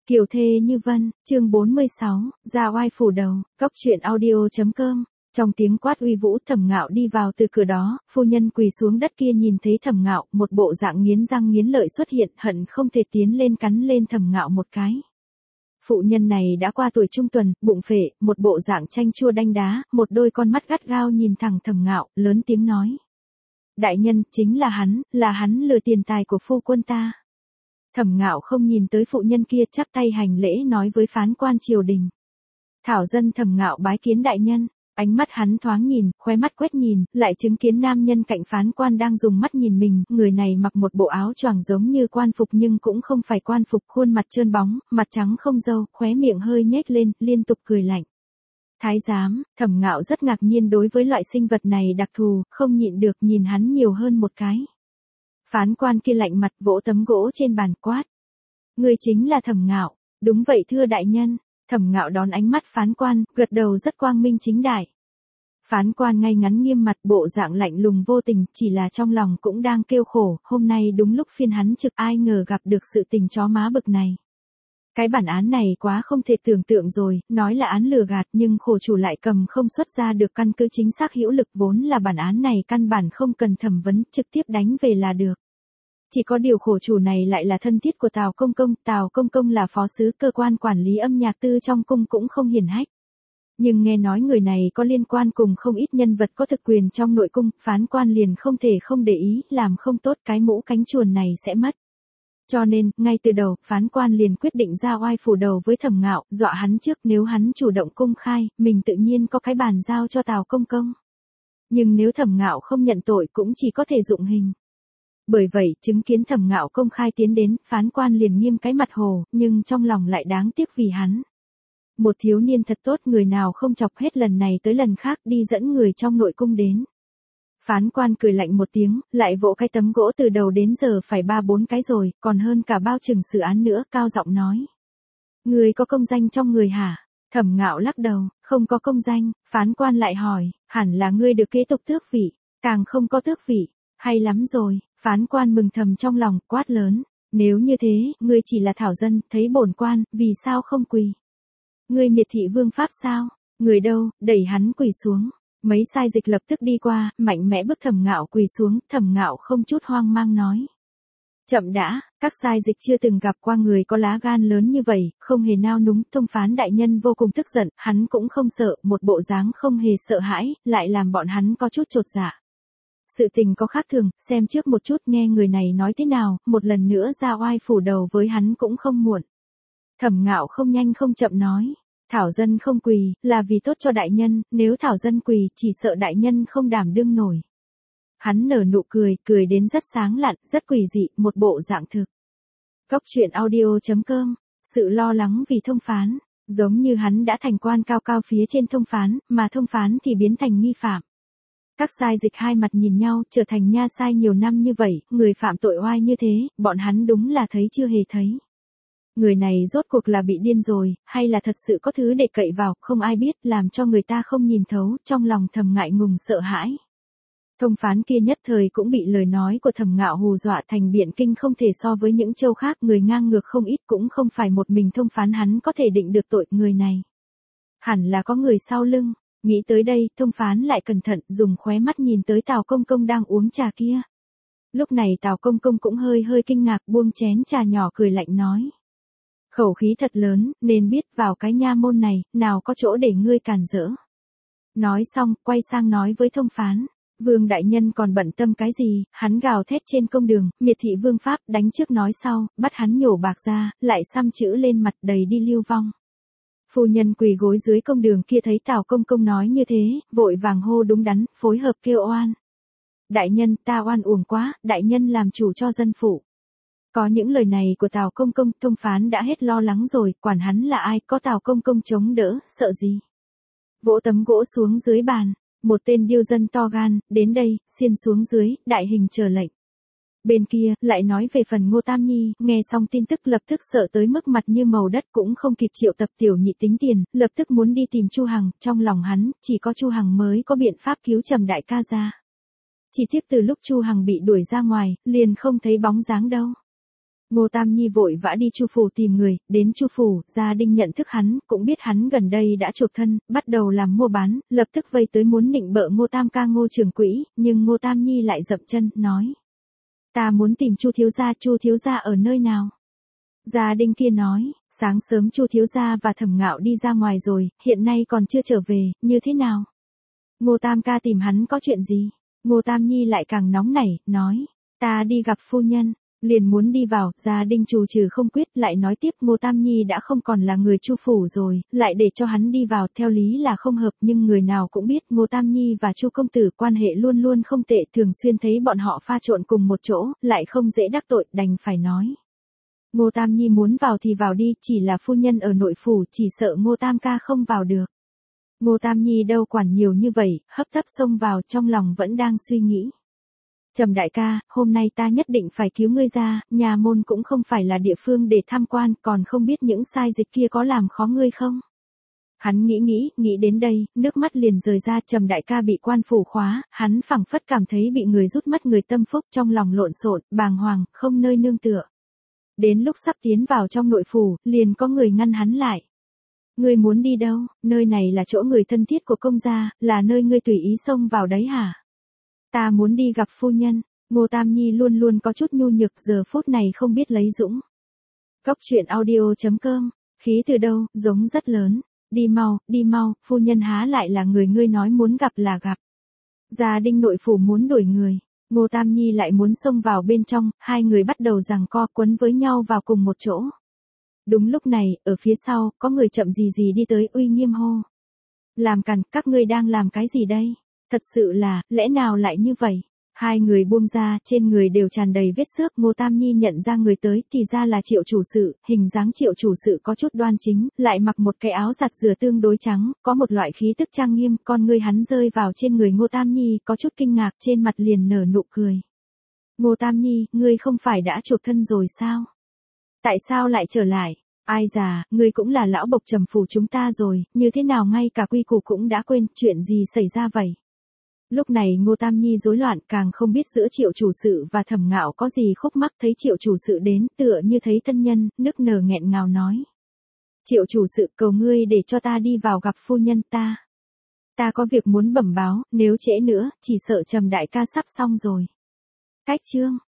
Kiều thê như vân, chương 46, ra oai phủ đầu, góc truyện audio.com. Trong tiếng quát uy vũ, Thẩm Ngạo đi vào từ cửa đó, phu nhân quỳ xuống đất kia nhìn thấy Thẩm Ngạo, một bộ dạng nghiến răng nghiến lợi xuất hiện, hận không thể tiến lên cắn lên Thẩm Ngạo một cái. Phụ nhân này đã qua tuổi trung tuần, bụng phệ, một bộ dạng chanh chua đanh đá, một đôi con mắt gắt gao nhìn thẳng Thẩm Ngạo, lớn tiếng nói: "Đại nhân, chính là hắn lừa tiền tài của phu quân ta." Thẩm Ngạo không nhìn tới phụ nhân kia, chắp tay hành lễ nói với phán quan triều đình: "Thảo dân Thẩm Ngạo bái kiến đại nhân." Ánh mắt hắn thoáng nhìn, khóe mắt quét nhìn, lại chứng kiến nam nhân cạnh phán quan đang dùng mắt nhìn mình, người này mặc một bộ áo choàng giống như quan phục nhưng cũng không phải quan phục, khuôn mặt trơn bóng, mặt trắng không râu, khóe miệng hơi nhếch lên, liên tục cười lạnh. Thái giám, Thẩm Ngạo rất ngạc nhiên đối với loại sinh vật này đặc thù, không nhịn được nhìn hắn nhiều hơn một cái. Phán quan kia lạnh mặt vỗ tấm gỗ trên bàn quát: "Ngươi chính là Thẩm Ngạo?" "Đúng vậy thưa đại nhân." Thẩm Ngạo đón ánh mắt phán quan, gật đầu rất quang minh chính đại. Phán quan ngay ngắn nghiêm mặt, bộ dạng lạnh lùng vô tình, chỉ là trong lòng cũng đang kêu khổ, hôm nay đúng lúc phiên hắn trực, ai ngờ gặp được sự tình chó má bực này. Cái bản án này quá không thể tưởng tượng rồi, nói là án lừa gạt nhưng khổ chủ lại cầm không xuất ra được căn cứ chính xác hữu lực, vốn là bản án này căn bản không cần thẩm vấn, trực tiếp đánh về là được. Chỉ có điều khổ chủ này lại là thân thiết của Tào Công Công là phó sứ, cơ quan quản lý âm nhạc tư trong cung cũng không hiển hách. Nhưng nghe nói người này có liên quan cùng không ít nhân vật có thực quyền trong nội cung, phán quan liền không thể không để ý, làm không tốt cái mũ cánh chuồn này sẽ mất. Cho nên, ngay từ đầu, phán quan liền quyết định ra oai phủ đầu với Thẩm Ngạo, dọa hắn trước, nếu hắn chủ động công khai, mình tự nhiên có cái bàn giao cho Tào Công. Nhưng nếu Thẩm Ngạo không nhận tội cũng chỉ có thể dụng hình. Bởi vậy, chứng kiến Thẩm Ngạo công khai tiến đến, phán quan liền nghiêm cái mặt hồ, nhưng trong lòng lại đáng tiếc vì hắn. Một thiếu niên thật tốt, người nào không chọc hết lần này tới lần khác đi dẫn người trong nội cung đến. Phán quan cười lạnh một tiếng, lại vỗ cái tấm gỗ từ đầu đến giờ phải 3-4 cái rồi, còn hơn cả bao chừng xử án nữa, cao giọng nói: "Người có công danh trong người hả?" Thẩm Ngạo lắc đầu: "Không có công danh." Phán quan lại hỏi: "Hẳn là ngươi được kế tục tước vị." "Càng không có tước vị." "Hay lắm rồi." Phán quan mừng thầm trong lòng, quát lớn: "Nếu như thế, ngươi chỉ là thảo dân, thấy bổn quan, vì sao không quỳ? Ngươi miệt thị vương pháp sao?" "Người đâu?" Đẩy hắn quỳ xuống. Mấy sai dịch lập tức đi qua, mạnh mẽ bức Thẩm Ngạo quỳ xuống, Thẩm Ngạo không chút hoang mang nói: "Chậm đã." Các sai dịch chưa từng gặp qua người có lá gan lớn như vậy, không hề nao núng, thông phán đại nhân vô cùng tức giận, hắn cũng không sợ, một bộ dáng không hề sợ hãi, lại làm bọn hắn có chút chột dạ. Sự tình có khác thường, xem trước một chút nghe người này nói thế nào, một lần nữa ra oai phủ đầu với hắn cũng không muộn. Thẩm Ngạo không nhanh không chậm nói: "Thảo dân không quỳ, là vì tốt cho đại nhân, nếu thảo dân quỳ, chỉ sợ đại nhân không đảm đương nổi." Hắn nở nụ cười, cười đến rất sáng lạn, rất quỷ dị, một bộ dạng thực. Góc truyện audio.com, sự lo lắng vì thông phán, giống như hắn đã thành quan cao cao phía trên thông phán, mà thông phán thì biến thành nghi phạm. Các sai dịch hai mặt nhìn nhau, trở thành nha sai nhiều năm như vậy, người phạm tội oai như thế, bọn hắn đúng là thấy chưa hề thấy. Người này rốt cuộc là bị điên rồi, hay là thật sự có thứ để cậy vào, không ai biết, làm cho người ta không nhìn thấu, trong lòng thầm ngại ngùng sợ hãi. Thông phán kia nhất thời cũng bị lời nói của Thẩm Ngạo hù dọa, thành biện kinh không thể so với những châu khác, người ngang ngược không ít, cũng không phải một mình thông phán hắn có thể định được tội, người này hẳn là có người sau lưng. Nghĩ tới đây, thông phán lại cẩn thận, dùng khóe mắt nhìn tới Tào Công đang uống trà kia. Lúc này Tào Công cũng hơi kinh ngạc, buông chén trà nhỏ cười lạnh nói: "Khẩu khí thật lớn, nên biết vào cái nha môn này, nào có chỗ để ngươi cản rỡ." Nói xong, quay sang nói với thông phán: "Vương đại nhân còn bận tâm cái gì?" Hắn gào thét trên công đường, miệt thị vương pháp, đánh trước nói sau, bắt hắn nhổ bạc ra, lại xăm chữ lên mặt, đầy đi lưu vong. Phu nhân quỳ gối dưới công đường kia thấy Tào Công nói như thế, vội vàng hô đúng đắn, phối hợp kêu oan: "Đại nhân, ta oan uổng quá, đại nhân làm chủ cho dân phụ." Có những lời này của Tào Công, thông phán đã hết lo lắng rồi, quản hắn là ai, có Tào Công chống đỡ, sợ gì. Vỗ tấm gỗ xuống dưới bàn, một tên điêu dân to gan, đến đây, xiên xuống dưới, đại hình chờ lệnh. Bên kia, lại nói về phần Ngô Tam Nhi, nghe xong tin tức lập tức sợ tới mức mặt như màu đất, cũng không kịp triệu tập tiểu nhị tính tiền, lập tức muốn đi tìm Chu Hằng, trong lòng hắn, chỉ có Chu Hằng mới có biện pháp cứu Trầm đại ca ra. Chỉ tiếc từ lúc Chu Hằng bị đuổi ra ngoài, liền không thấy bóng dáng đâu. Ngô Tam Nhi vội vã đi Chu phủ tìm người, đến Chu phủ, gia đình nhận thức hắn, cũng biết hắn gần đây đã chuộc thân, bắt đầu làm mua bán, lập tức vây tới muốn nịnh bợ Ngô Tam ca Ngô trưởng quỹ, nhưng Ngô Tam Nhi lại dậm chân, nói: "Ta muốn tìm Chu thiếu gia ở nơi nào?" Gia đình kia nói: "Sáng sớm Chu thiếu gia và Thẩm Ngạo đi ra ngoài rồi, hiện nay còn chưa trở về, như thế nào? Ngô Tam ca tìm hắn có chuyện gì?" Ngô Tam Nhi lại càng nóng nảy, nói: "Ta đi gặp phu nhân." Liền muốn đi vào, gia đình trù trừ không quyết, lại nói tiếp Ngô Tam Nhi đã không còn là người Chu phủ rồi, lại để cho hắn đi vào, theo lý là không hợp, nhưng người nào cũng biết Ngô Tam Nhi và Chu công tử quan hệ luôn luôn không tệ, thường xuyên thấy bọn họ pha trộn cùng một chỗ, lại không dễ đắc tội, đành phải nói: "Ngô Tam Nhi muốn vào thì vào đi, chỉ là phu nhân ở nội phủ, chỉ sợ Ngô Tam ca không vào được." Ngô Tam Nhi đâu quản nhiều như vậy, hấp tấp xông vào, trong lòng vẫn đang suy nghĩ: "Trầm đại ca, hôm nay ta nhất định phải cứu ngươi ra, nhà môn cũng không phải là địa phương để tham quan, còn không biết những sai dịch kia có làm khó ngươi không?" Hắn nghĩ đến đây, nước mắt liền rơi ra. Trầm đại ca bị quan phủ khóa, hắn phảng phất cảm thấy bị người rút mất người tâm phúc, trong lòng lộn xộn, bàng hoàng, không nơi nương tựa. Đến lúc sắp tiến vào trong nội phủ, liền có người ngăn hắn lại. "Ngươi muốn đi đâu? Nơi này là chỗ người thân thiết của công gia, là nơi ngươi tùy ý xông vào đấy hả?" "Ta muốn đi gặp phu nhân." Ngô Tam Nhi luôn luôn có chút nhu nhược, giờ phút này không biết lấy dũng. Cốc truyện audio.com, khí từ đâu, giống rất lớn. Đi mau, phu nhân há lại là người ngươi nói muốn gặp là gặp. Gia đình nội phủ muốn đuổi người. Ngô Tam Nhi lại muốn xông vào bên trong, hai người bắt đầu giằng co quấn với nhau vào cùng một chỗ. Đúng lúc này, ở phía sau, có người chậm gì đi tới, uy nghiêm hô: "Làm càn, các ngươi đang làm cái gì đây? Thật sự là, lẽ nào lại như vậy?" Hai người buông ra, trên người đều tràn đầy vết xước. Ngô Tam Nhi nhận ra người tới, thì ra là Triệu chủ sự, hình dáng Triệu chủ sự có chút đoan chính, lại mặc một cái áo giặt rửa tương đối trắng, có một loại khí tức trang nghiêm, con ngươi hắn rơi vào trên người Ngô Tam Nhi, có chút kinh ngạc, trên mặt liền nở nụ cười. "Ngô Tam Nhi, ngươi không phải đã chuộc thân rồi sao? Tại sao lại trở lại? Ai già, ngươi cũng là lão bộc Trầm phủ chúng ta rồi, như thế nào ngay cả quy củ cũng đã quên, chuyện gì xảy ra vậy?" Lúc này Ngô Tam Nhi rối loạn, càng không biết giữa Triệu chủ sự và Thẩm Ngạo có gì khúc mắc. Thấy Triệu chủ sự đến, tựa như thấy thân nhân, nức nở nghẹn ngào nói: "Triệu chủ sự, cầu ngươi để cho ta đi vào gặp phu nhân ta. Ta có việc muốn bẩm báo, nếu trễ nữa, chỉ sợ Trầm đại ca sắp xong rồi." Cách chương